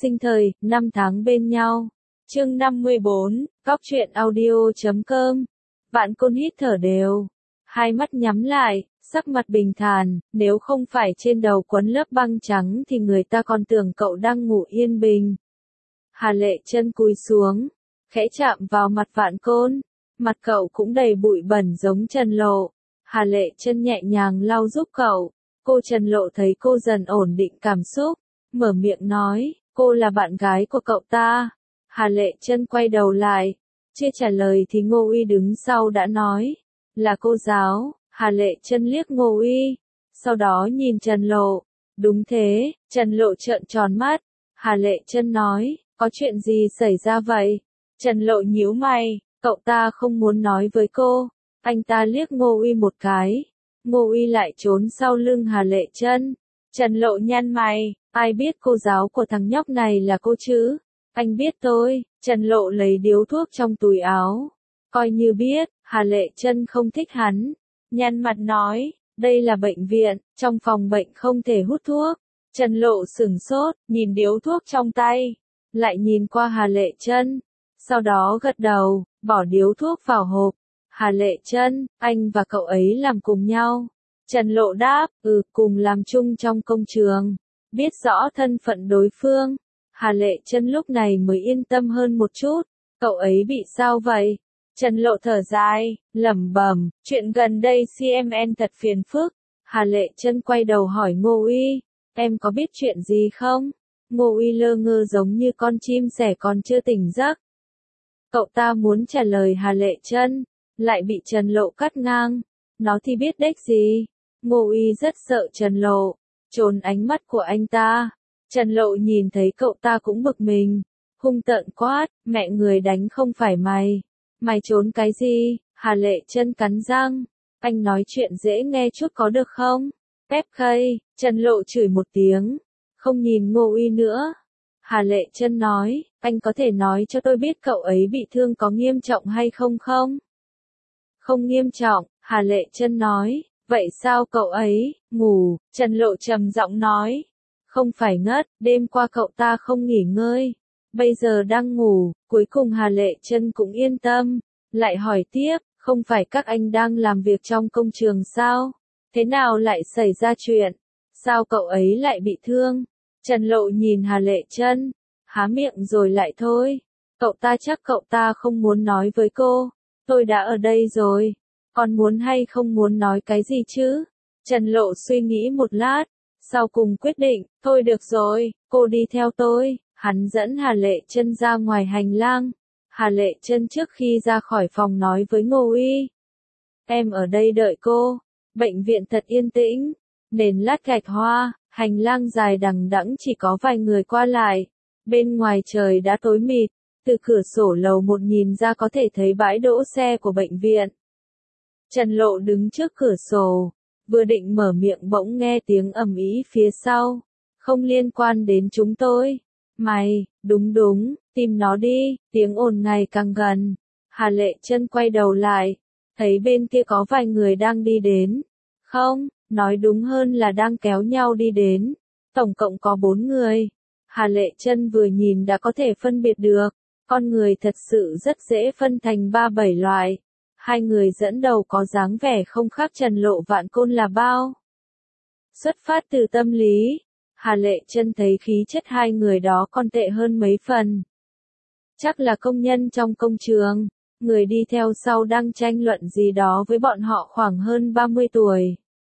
sinh thời, năm tháng bên nhau. Chương 54, Cóc truyện audio.com. Vạn Côn hít thở đều, hai mắt nhắm lại, sắc mặt bình thản, nếu không phải trên đầu quấn lớp băng trắng thì người ta còn tưởng cậu đang ngủ yên bình. Hà Lệ Chân cúi xuống, khẽ chạm vào mặt Vạn Côn, mặt cậu cũng đầy bụi bẩn giống Trần Lộ. Hà Lệ Chân nhẹ nhàng lau giúp cậu. Cô Trần Lộ thấy cô dần ổn định cảm xúc, mở miệng nói, cô là bạn gái của cậu ta. Hà Lệ Chân quay đầu lại, chưa trả lời thì Ngô Uy đứng sau đã nói, là cô giáo. Hà Lệ Chân liếc Ngô Uy, sau đó nhìn Trần Lộ. Đúng thế, Trần Lộ trợn tròn mắt. Hà Lệ Chân nói, có chuyện gì xảy ra vậy? Trần Lộ nhíu mày, cậu ta không muốn nói với cô. Anh ta liếc Ngô Uy một cái. Ngô Uy lại trốn sau lưng Hà Lệ Chân. Trần Lộ nhăn mày, ai biết cô giáo của thằng nhóc này là cô chứ? Anh biết tôi. Trần Lộ lấy điếu thuốc trong túi áo. Coi như biết. Hà Lệ Chân không thích hắn. Nhăn mặt nói, đây là bệnh viện, trong phòng bệnh không thể hút thuốc. Trần Lộ sửng sốt, nhìn điếu thuốc trong tay, lại nhìn qua Hà Lệ Chân, sau đó gật đầu, bỏ điếu thuốc vào hộp. Hà Lệ Chân, anh và cậu ấy làm cùng nhau. Trần Lộ đáp, cùng làm chung trong công trường. Biết rõ thân phận đối phương, Hà Lệ Chân lúc này mới yên tâm hơn một chút. Cậu ấy bị sao vậy? Trần Lộ thở dài, lẩm bẩm, chuyện gần đây CMN thật phiền phức. Hà Lệ Chân quay đầu hỏi Ngô Uy, em có biết chuyện gì không? Ngô Uy lơ ngơ giống như con chim sẻ còn chưa tỉnh giấc. Cậu ta muốn trả lời Hà Lệ Chân, lại bị Trần Lộ cắt ngang. Nó thì biết đếch gì. Ngô Uy rất sợ Trần Lộ, trốn ánh mắt của anh ta. Trần Lộ nhìn thấy cậu ta cũng bực mình, hung tợn quát, mẹ người đánh không phải mày. Mày trốn cái gì? Hà Lệ Chân cắn răng. Anh nói chuyện dễ nghe chút có được không? Phép khây. Trần Lộ chửi một tiếng, không nhìn Ngô Uy nữa. Hà Lệ Chân nói, anh có thể nói cho tôi biết cậu ấy bị thương có nghiêm trọng hay không không? Không nghiêm trọng, Hà Lệ Chân nói. Vậy sao cậu ấy ngủ? Trần Lộ trầm giọng nói. Không phải ngất, đêm qua cậu ta không nghỉ ngơi, bây giờ đang ngủ. Cuối cùng Hà Lệ Chân cũng yên tâm, lại hỏi tiếp, không phải các anh đang làm việc trong công trường sao? Thế nào lại xảy ra chuyện? Sao cậu ấy lại bị thương? Trần Lộ nhìn Hà Lệ Chân, há miệng rồi lại thôi. Cậu ta chắc cậu ta không muốn nói với cô. Tôi đã ở đây rồi, còn muốn hay không muốn nói cái gì chứ? Trần Lộ suy nghĩ một lát, sau cùng quyết định, thôi được rồi, cô đi theo tôi. Hắn dẫn Hà Lệ Chân ra ngoài hành lang. Hà Lệ Chân trước khi ra khỏi phòng nói với Ngô Uy, em ở đây đợi cô. Bệnh viện thật yên tĩnh, nền lát gạch hoa, hành lang dài đằng đẵng chỉ có vài người qua lại. Bên ngoài trời đã tối mịt, từ cửa sổ lầu 1 nhìn ra có thể thấy bãi đỗ xe của bệnh viện. Trần Lộ đứng trước cửa sổ, vừa định mở miệng bỗng nghe tiếng ầm ĩ phía sau. Không liên quan đến chúng tôi. Mày, đúng, tìm nó đi. Tiếng ồn ngày càng gần. Hà Lệ Chân quay đầu lại, thấy bên kia có vài người đang đi đến. Không, nói đúng hơn là đang kéo nhau đi đến. Tổng cộng có 4 người. Hà Lệ Chân vừa nhìn đã có thể phân biệt được. Con người thật sự rất dễ phân thành 3-7 loại. Hai người dẫn đầu có dáng vẻ không khác Trần Lộ Vạn Côn là bao. Xuất phát từ tâm lý, Hà Lệ Chân thấy khí chất hai người đó còn tệ hơn mấy phần. Chắc là công nhân trong công trường. Người đi theo sau đang tranh luận gì đó với bọn họ khoảng hơn 30 tuổi.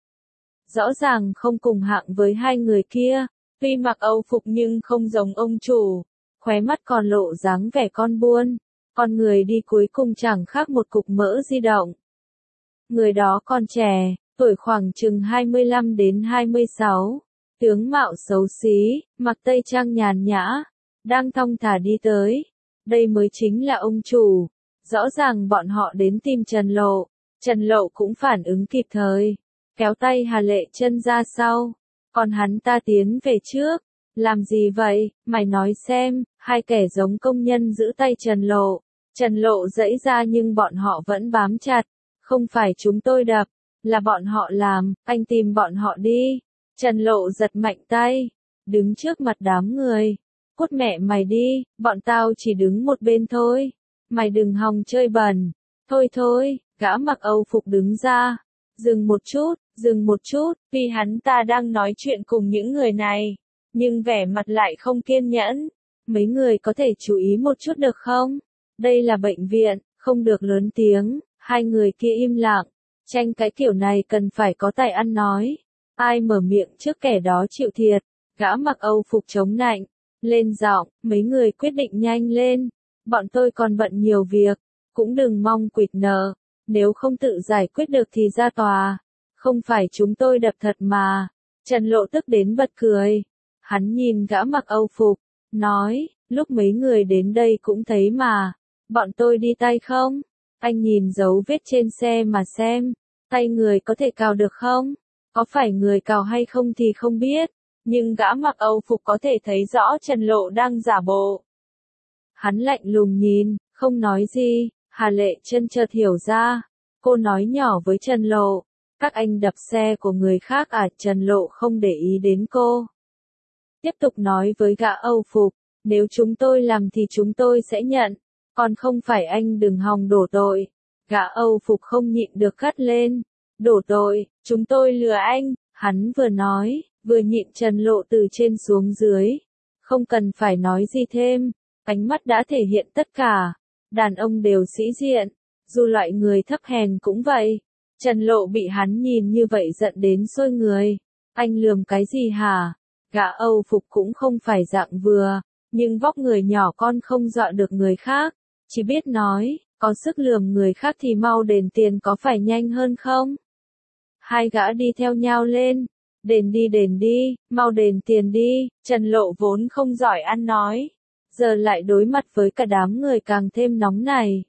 Rõ ràng không cùng hạng với hai người kia, tuy mặc Âu phục nhưng không giống ông chủ, khóe mắt còn lộ dáng vẻ con buôn. Con người đi cuối cùng chẳng khác một cục mỡ di động. Người đó còn trẻ, tuổi khoảng chừng 25 đến 26, tướng mạo xấu xí, mặc tây trang nhàn nhã, đang thong thả đi tới. Đây mới chính là ông chủ. Rõ ràng bọn họ đến tìm Trần Lộ. Trần Lộ cũng phản ứng kịp thời, kéo tay Hà Lệ Chân ra sau, còn hắn ta tiến về trước. Làm gì vậy, mày nói xem. Hai kẻ giống công nhân giữ tay Trần Lộ. Trần Lộ giãy ra nhưng bọn họ vẫn bám chặt. Không phải chúng tôi đập, là bọn họ làm, anh tìm bọn họ đi. Trần Lộ giật mạnh tay, đứng trước mặt đám người. cút mẹ mày đi, bọn tao chỉ đứng một bên thôi. Mày đừng hòng chơi bẩn. Thôi thôi, gã mặc Âu phục đứng ra. Dừng một chút, vì hắn ta đang nói chuyện cùng những người này. Nhưng vẻ mặt lại không kiên nhẫn. Mấy người có thể chú ý một chút được không? Đây là bệnh viện, không được lớn tiếng. Hai người kia im lặng. Tranh cái kiểu này cần phải có tài ăn nói. Ai mở miệng trước kẻ đó chịu thiệt. Gã mặc Âu phục chống nạnh. Lên giọng, mấy người quyết định nhanh lên. Bọn tôi còn bận nhiều việc. Cũng đừng mong quỵt nợ. Nếu không tự giải quyết được thì ra tòa. Không phải chúng tôi đập thật mà. Trần Lộ tức đến bật cười. Hắn nhìn gã mặc Âu phục. Nói, lúc mấy người đến đây cũng thấy mà. Bọn tôi đi tay không? Anh nhìn dấu vết trên xe mà xem. Tay người có thể cào được không? Có phải người cào hay không thì không biết. Nhưng gã mặc Âu phục có thể thấy rõ Trần Lộ đang giả bộ. Hắn lạnh lùng nhìn, không nói gì. Hà Lệ Chân chợt hiểu ra. Cô nói nhỏ với Trần Lộ. Các anh đập xe của người khác à? Trần Lộ không để ý đến cô. Tiếp tục nói với gã Âu phục. Nếu chúng tôi làm thì chúng tôi sẽ nhận. Còn không phải anh đừng hòng đổ tội. Gã Âu phục không nhịn được gắt lên. Đổ tội, chúng tôi lừa anh. Hắn vừa nói, vừa nhịn Trần Lộ từ trên xuống dưới. Không cần phải nói gì thêm. Ánh mắt đã thể hiện tất cả. Đàn ông đều sĩ diện. Dù loại người thấp hèn cũng vậy. Trần Lộ bị hắn nhìn như vậy giận đến sôi người. Anh lườm cái gì hả? Gã Âu phục cũng không phải dạng vừa. Nhưng vóc người nhỏ con không dọa được người khác. Chỉ biết nói, có sức lườm người khác thì mau đền tiền có phải nhanh hơn không? Hai gã đi theo nhau lên. Đền đi, mau đền tiền đi. Trần Lộ vốn không giỏi ăn nói. Giờ lại đối mặt với cả đám người càng thêm nóng này.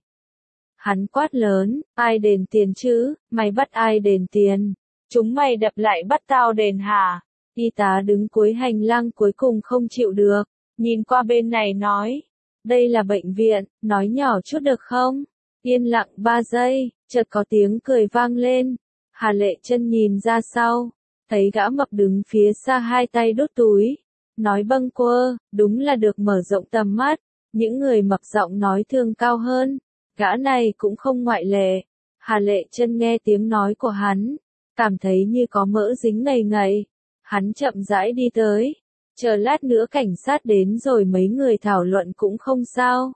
Hắn quát lớn, ai đền tiền chứ, mày bắt ai đền tiền? Chúng mày đập lại bắt tao đền hả? Y tá đứng cuối hành lang cuối cùng không chịu được. Nhìn qua bên này nói. Đây là bệnh viện, nói nhỏ chút được không? Yên lặng 3 giây, chợt có tiếng cười vang lên. Hà Lệ Chân nhìn ra sau. Thấy gã mập đứng phía xa hai tay đút túi. Nói bâng quơ, đúng là được mở rộng tầm mắt. Những người mập giọng nói thường cao hơn. Gã này cũng không ngoại lệ. Hà Lệ Chân nghe tiếng nói của hắn. Cảm thấy như có mỡ dính ngầy ngầy. Hắn chậm rãi đi tới. Chờ lát nữa cảnh sát đến rồi mấy người thảo luận cũng không sao.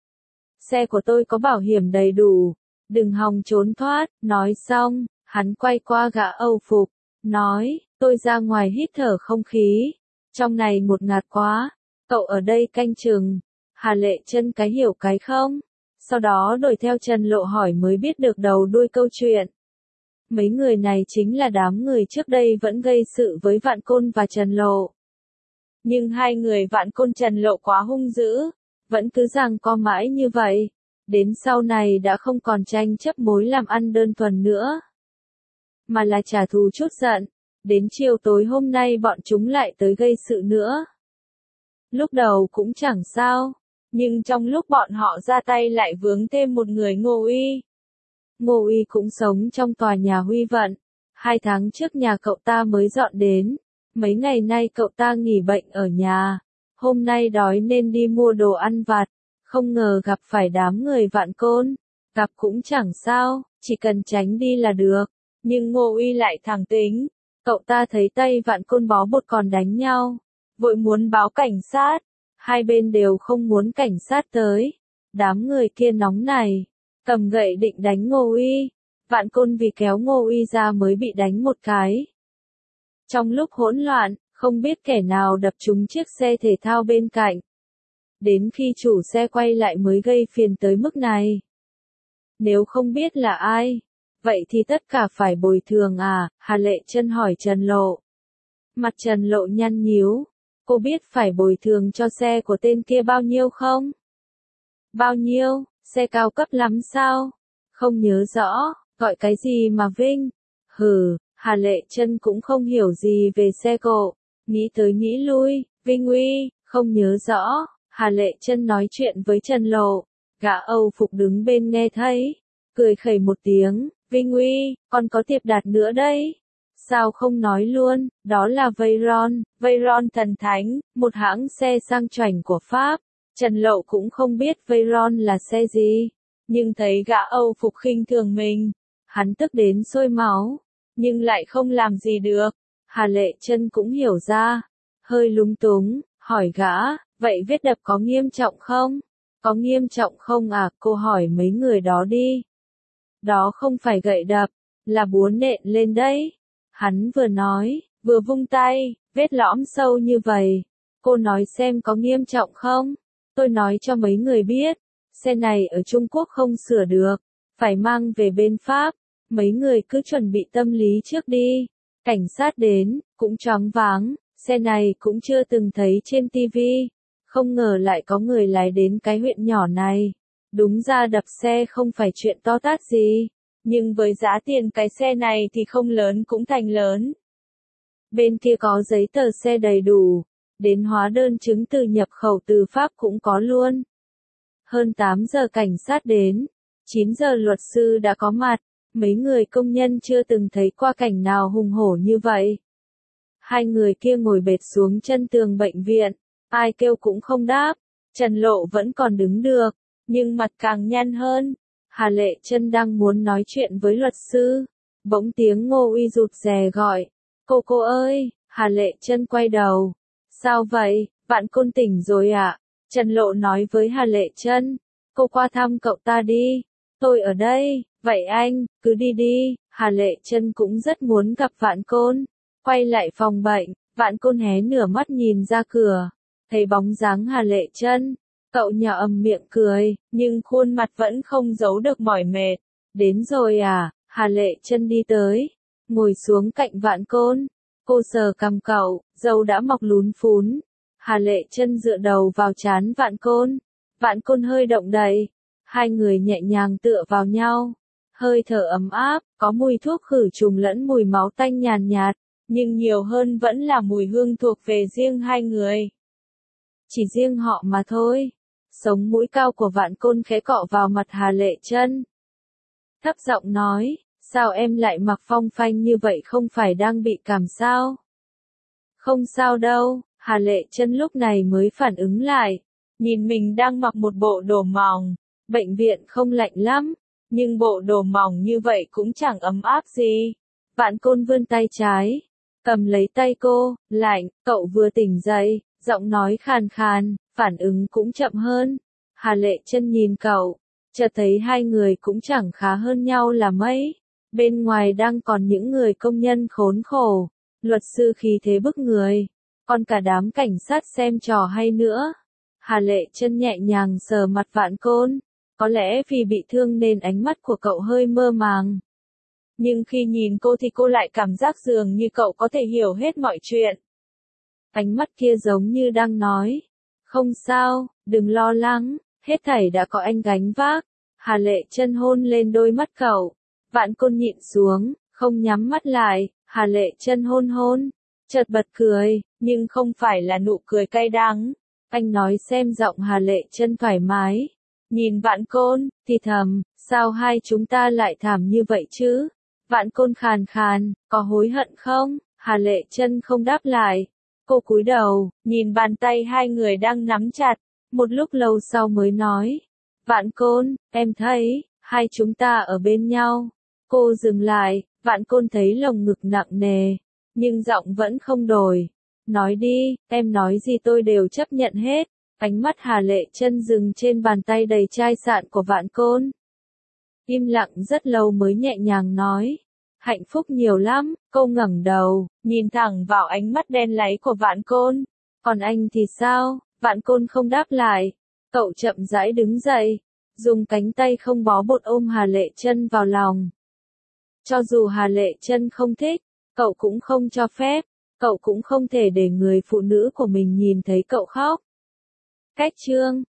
Xe của tôi có bảo hiểm đầy đủ. Đừng hòng trốn thoát. Nói xong, hắn quay qua gã Âu phục. Nói, tôi ra ngoài hít thở không khí. Trong này ngột ngạt quá. Cậu ở đây canh chừng. Hà Lệ Chân cái hiểu cái không. Sau đó đổi theo Trần Lộ hỏi mới biết được đầu đuôi câu chuyện. Mấy người này chính là đám người trước đây vẫn gây sự với Vạn Côn và Trần Lộ. Nhưng hai người Vạn Côn Trần Lộ quá hung dữ, vẫn cứ giằng co mãi như vậy. Đến sau này đã không còn tranh chấp mối làm ăn đơn thuần nữa. Mà là trả thù chút giận. Đến chiều tối hôm nay bọn chúng lại tới gây sự nữa. Lúc đầu cũng chẳng sao. Nhưng trong lúc bọn họ ra tay lại vướng thêm một người Ngô Uy. Ngô Uy cũng sống trong tòa nhà Huy Vận. 2 tháng trước nhà cậu ta mới dọn đến. Mấy ngày nay cậu ta nghỉ bệnh ở nhà. Hôm nay đói nên đi mua đồ ăn vặt. Không ngờ gặp phải đám người Vạn Côn. Gặp cũng chẳng sao, chỉ cần tránh đi là được. Nhưng Ngô Uy lại thẳng tính. Cậu ta thấy tay Vạn Côn bó bột còn đánh nhau. Vội muốn báo cảnh sát. Hai bên đều không muốn cảnh sát tới. Đám người kia nóng này. Cầm gậy định đánh Ngô Uy. Vạn Côn vì kéo Ngô Uy ra mới bị đánh một cái. Trong lúc hỗn loạn, không biết kẻ nào đập trúng chiếc xe thể thao bên cạnh. Đến khi chủ xe quay lại mới gây phiền tới mức này. Nếu không biết là ai, vậy thì tất cả phải bồi thường à? Hà Lệ Chân hỏi Trần Lộ. Mặt Trần Lộ nhăn nhíu. Cô biết phải bồi thường cho xe của tên kia bao nhiêu không? Bao nhiêu? Xe cao cấp lắm sao? Không nhớ rõ, gọi cái gì mà Vinh? Hừ, Hà Lệ Chân cũng không hiểu gì về xe cộ. Nghĩ tới nghĩ lui, Vinh Uy, không nhớ rõ. Hà Lệ Chân nói chuyện với Trần Lộ. Gã Âu phục đứng bên nghe thấy. Cười khẩy một tiếng, Vinh Uy, còn có Tiệp Đạt nữa đây. Sao không nói luôn, đó là Veyron thần thánh, một hãng xe sang chảnh của Pháp. Trần Lộ cũng không biết Veyron là xe gì, nhưng thấy gã Âu phục khinh thường mình, hắn tức đến sôi máu, nhưng lại không làm gì được. Hà Lệ Chân cũng hiểu ra, hơi lúng túng, hỏi gã, vậy vết đập có nghiêm trọng không? Có nghiêm trọng không à? Cô hỏi mấy người đó đi. Đó không phải gậy đập, là búa nện lên đấy. Hắn vừa nói, vừa vung tay, vết lõm sâu như vậy. Cô nói xem có nghiêm trọng không? Tôi nói cho mấy người biết, xe này ở Trung Quốc không sửa được, phải mang về bên Pháp. Mấy người cứ chuẩn bị tâm lý trước đi. Cảnh sát đến, cũng choáng váng, xe này cũng chưa từng thấy trên tivi. Không ngờ lại có người lái đến cái huyện nhỏ này. Đúng ra đập xe không phải chuyện to tát gì, nhưng với giá tiền cái xe này thì không lớn cũng thành lớn. Bên kia có giấy tờ xe đầy đủ, đến hóa đơn chứng từ nhập khẩu từ Pháp cũng có luôn. Hơn 8 giờ cảnh sát đến, 9 giờ luật sư đã có mặt, mấy người công nhân chưa từng thấy qua cảnh nào hùng hổ như vậy. Hai người kia ngồi bệt xuống chân tường bệnh viện, ai kêu cũng không đáp. Trần Lộ vẫn còn đứng được, nhưng mặt càng nhăn hơn. Hà Lệ Chân đang muốn nói chuyện với luật sư, bỗng tiếng Ngô Uy rụt rè gọi, cô ơi. Hà Lệ Chân quay đầu, sao vậy, Vạn Côn tỉnh rồi ạ? Trần Lộ nói với Hà Lệ Chân, cô qua thăm cậu ta đi, tôi ở đây. Vậy anh, cứ đi đi. Hà Lệ Chân cũng rất muốn gặp Vạn Côn. Quay lại phòng bệnh, Vạn Côn hé nửa mắt nhìn ra cửa, thấy bóng dáng Hà Lệ Chân. Cậu nhỏ ầm miệng cười, nhưng khuôn mặt vẫn không giấu được mỏi mệt. Đến rồi à? Hà Lệ Chân đi tới, ngồi xuống cạnh Vạn Côn. Cô sờ cằm cậu, râu đã mọc lún phún. Hà Lệ Chân dựa đầu vào trán Vạn Côn. Vạn Côn hơi động đậy, hai người nhẹ nhàng tựa vào nhau. Hơi thở ấm áp, có mùi thuốc khử trùng lẫn mùi máu tanh nhàn nhạt, nhưng nhiều hơn vẫn là mùi hương thuộc về riêng hai người. Chỉ riêng họ mà thôi. Sống mũi cao của Vạn Côn khẽ cọ vào mặt Hà Lệ Chân. Thấp giọng nói, sao em lại mặc phong phanh như vậy, không phải đang bị cảm sao? Không sao đâu. Hà Lệ Chân lúc này mới phản ứng lại, nhìn mình đang mặc một bộ đồ mỏng. Bệnh viện không lạnh lắm, nhưng bộ đồ mỏng như vậy cũng chẳng ấm áp gì. Vạn Côn vươn tay trái, cầm lấy tay cô, lạnh, cậu vừa tỉnh dậy, giọng nói khàn khàn, phản ứng cũng chậm hơn. Hà Lệ Chân nhìn cậu, chợt thấy hai người cũng chẳng khá hơn nhau là mấy. Bên ngoài đang còn những người công nhân khốn khổ, luật sư khí thế bức người, còn cả đám cảnh sát xem trò hay nữa. Hà Lệ Chân nhẹ nhàng sờ mặt Vạn Côn, có lẽ vì bị thương nên ánh mắt của cậu hơi mơ màng. Nhưng khi nhìn cô thì cô lại cảm giác dường như cậu có thể hiểu hết mọi chuyện. Ánh mắt kia giống như đang nói, không sao, đừng lo lắng, hết thảy đã có anh gánh vác. Hà Lệ Chân hôn lên đôi mắt cậu. Vạn Côn nhịn xuống, không nhắm mắt lại. Hà Lệ Chân hôn, chợt bật cười, nhưng không phải là nụ cười cay đắng. Anh nói xem. Giọng Hà Lệ Chân thoải mái, nhìn Vạn Côn, thì thầm, sao hai chúng ta lại thảm như vậy chứ? Vạn Côn khàn khàn, có hối hận không? Hà Lệ Chân không đáp lại. Cô cúi đầu, nhìn bàn tay hai người đang nắm chặt, một lúc lâu sau mới nói, Vạn Côn, em thấy, hai chúng ta ở bên nhau. Cô dừng lại, Vạn Côn thấy lồng ngực nặng nề, nhưng giọng vẫn không đổi. Nói đi, em nói gì tôi đều chấp nhận hết. Ánh mắt Hà Lệ Chân dừng trên bàn tay đầy chai sạn của Vạn Côn. Im lặng rất lâu mới nhẹ nhàng nói, hạnh phúc nhiều lắm. Cô ngẩng đầu, nhìn thẳng vào ánh mắt đen láy của Vạn Côn. Còn anh thì sao? Vạn Côn không đáp lại. Cậu chậm rãi đứng dậy, dùng cánh tay không bó bột ôm Hà Lệ Chân vào lòng. Cho dù Hà Lệ Chân không thích, cậu cũng không cho phép. Cậu cũng không thể để người phụ nữ của mình nhìn thấy cậu khóc. Cách chương